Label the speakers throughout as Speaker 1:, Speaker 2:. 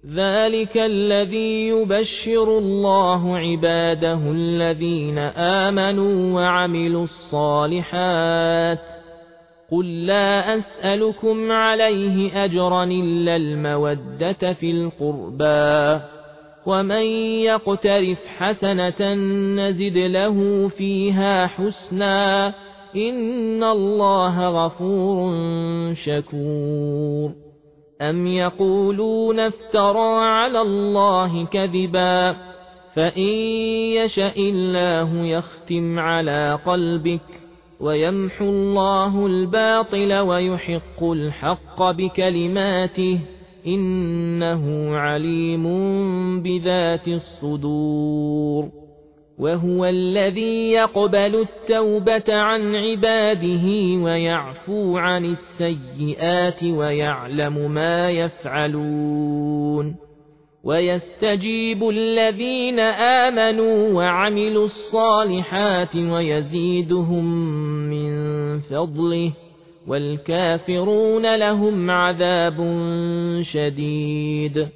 Speaker 1: ذلك الذي يبشر الله عباده الذين آمنوا وعملوا الصالحات قل لا أسألكم عليه أجرا إلا المودة في القربى ومن يقترف حسنة نزد له فيها حسنا إن الله غفور شكور أم يقولون افترى على الله كذبا فإن يشأ الله يختم على قلبك ويمحو الله الباطل ويحق الحق بكلماته إنه عليم بذات الصدور وهو الذي يقبل التوبة عن عباده ويعفو عن السيئات ويعلم ما يفعلون ويستجيب الذين آمنوا وعملوا الصالحات ويزيدهم من فضله والكافرون لهم عذاب شديد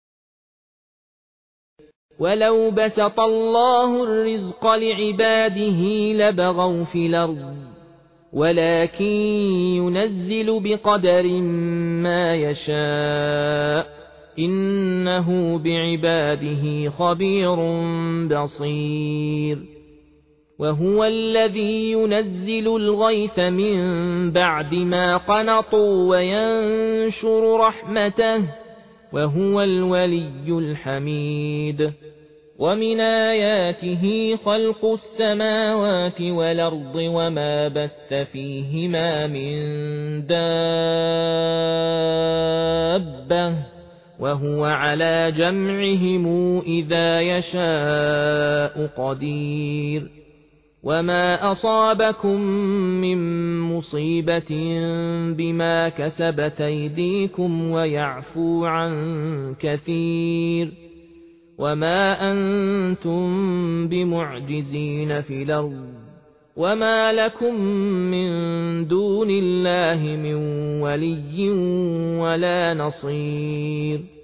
Speaker 1: ولو بسط الله الرزق لعباده لبغوا في الأرض ولكن ينزل بقدر ما يشاء إنه بعباده خبير بصير وهو الذي ينزل الغيث من بعد ما قنطوا وينشر رحمته وهو الولي الحميد ومن آياته خلق السماوات والأرض وما بث فيهما من دابة وهو على جمعهم إذا يشاء قدير وما أصابكم من مصيبة بما كسبت أيديكم ويعفو عن كثير وما أنتم بمعجزين في الأرض وما لكم من دون الله من ولي ولا نصير